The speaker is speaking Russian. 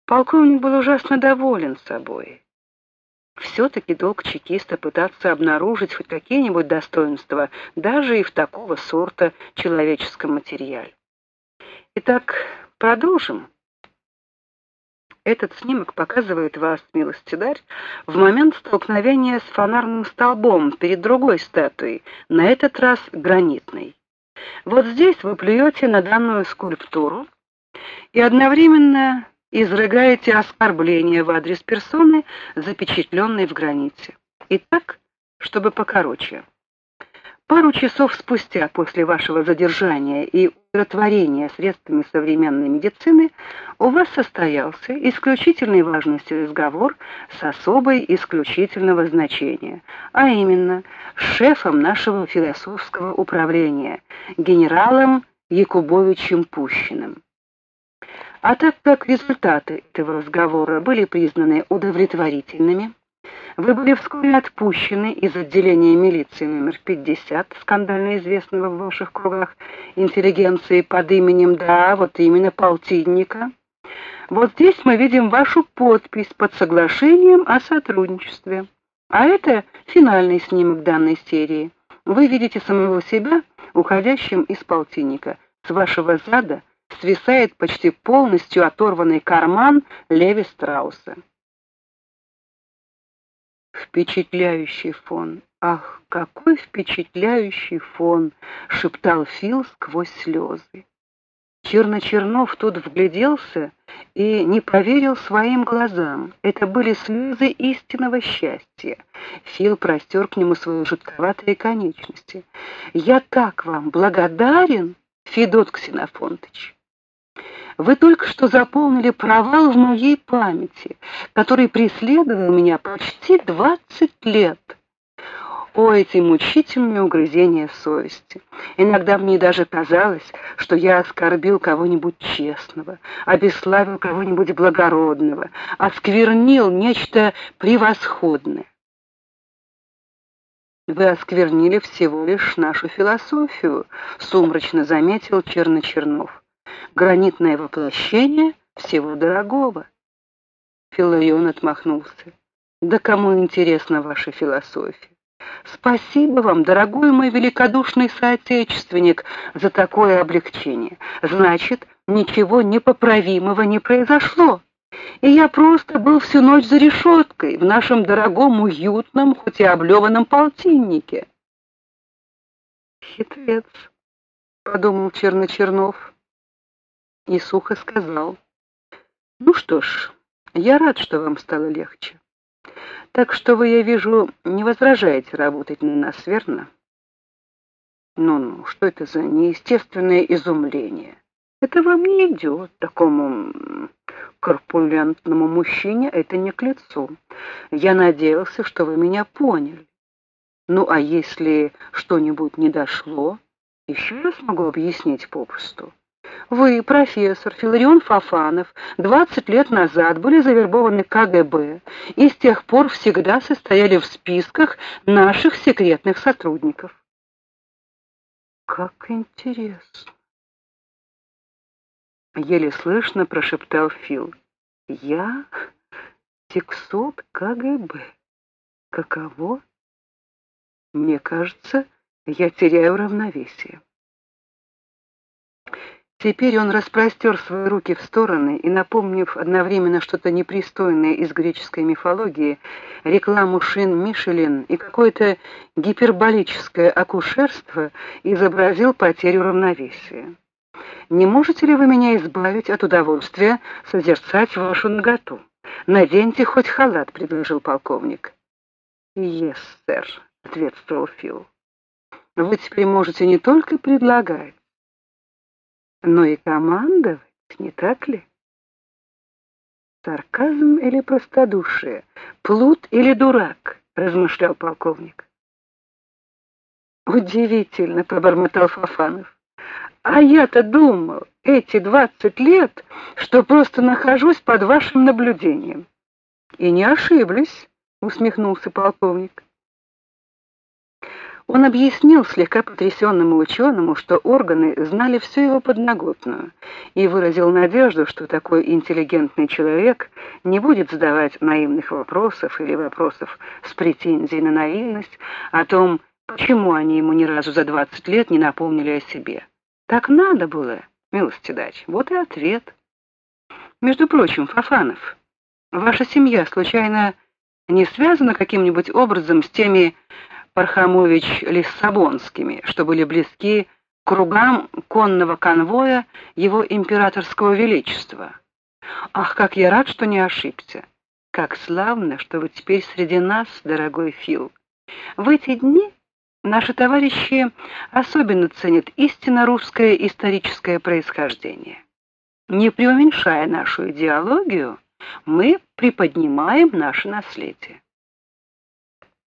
Полковник был ужасно доволен собой. Все-таки долг чекиста пытаться обнаружить хоть какие-нибудь достоинства даже и в такого сорта человеческом материале. Итак, продолжим. Этот снимок показывает вас, милостидарь, в момент столкновения с фонарным столбом перед другой статуей, на этот раз гранитной. Вот здесь вы плюете на данную скульптуру и одновременно изрыгаете оскорбление в адрес персоны, запечатленной в граните. Итак, чтобы покороче. Пару часов спустя после вашего задержания и умиротворения средствами современной медицины у вас состоялся исключительной важности разговор с особой исключительного значения, а именно с шефом нашего философского управления, генералом Якубовичем Пущиным. А так как результаты этого разговора были признаны удовлетворительными, вы были вскоре отпущены из отделения милиции номер 50, скандально известного в ваших кругах интеллигенции под именем, да, вот именно полтинника. Вот здесь мы видим вашу подпись под соглашением о сотрудничестве. А это финальный снимок данной серии. Вы видите самого себя уходящим из полтинника. С вашего зада свисает почти полностью оторванный карман Леви Страусса. Впечатляющий фон. Ах, какой впечатляющий фон, шептал Фил сквозь слезы. Черночернов тут вгляделся и не поверил своим глазам. Это были слезы истинного счастья. Фил простер к нему свои жутковатые конечности. Я так вам благодарен, Федот Ксенофонтыч. Вы только что заполнили провал в моей памяти, который преследовал меня почти 20 лет. О, эти мучительные угрызения совести! Иногда мне даже казалось, что я оскорбил кого-нибудь честного, обесславил кого-нибудь благородного, осквернил нечто превосходное. Вы осквернили всего лишь нашу философию, сумрачно заметил Черночернов. Гранитное воплощение всего дорогого. Филарион отмахнулся. Да кому интересна ваша философия? Спасибо вам, дорогой мой великодушный соотечественник, за такое облегчение. Значит, ничего непоправимого не произошло. И я просто был всю ночь за решеткой в нашем дорогом, уютном, хоть и облеванном полтиннике. Хитрец, подумал Черночернов. И сухо сказал: ну что ж, я рад, что вам стало легче. Так что вы, я вижу, не возражаете работать на нас, верно? Ну, что это за неестественное изумление? Это вам не идет, такому корпулентному мужчине это не к лицу. Я надеялся, что вы меня поняли. Ну, а если что-нибудь не дошло, еще раз могу объяснить попросту. Вы, профессор Филарион Фофанов, 20 лет назад были завербованы КГБ и с тех пор всегда состояли в списках наших секретных сотрудников. Как интересно. Еле слышно прошептал Фил. Я сексот КГБ. Каково? Мне кажется, я теряю равновесие. Теперь он распростер свои руки в стороны и, напомнив одновременно что-то непристойное из греческой мифологии, рекламу шин Мишелин и какое-то гиперболическое акушерство, изобразил потерю равновесия. «Не можете ли вы меня избавить от удовольствия созерцать вашу наготу? Наденьте хоть халат», — предложил полковник. «Yes, сэр», — ответствовал Фил. «Вы теперь можете не только предлагать, но и командовать, не так ли? Сарказм или простодушие, плут или дурак, размышлял полковник. Удивительно, пробормотал Фофанов. А я-то думал эти 20 лет, что просто нахожусь под вашим наблюдением. И не ошиблись, усмехнулся полковник. Он объяснил слегка потрясенному ученому, что органы знали всю его подноготную, и выразил надежду, что такой интеллигентный человек не будет задавать наивных вопросов или вопросов с претензией на наивность о том, почему они ему ни разу за 20 лет не напомнили о себе. Так надо было, милостивый. Вот и ответ. Между прочим, Фофанов, ваша семья случайно не связана каким-нибудь образом с теми Пархомович-Лиссабонскими, что были близки к кругам конного конвоя его императорского величества? Ах, как я рад, что не ошибся! Как славно, что вы теперь среди нас, дорогой Фил. В эти дни наши товарищи особенно ценят истинно русское историческое происхождение. Не преуменьшая нашу идеологию, мы приподнимаем наше наследие.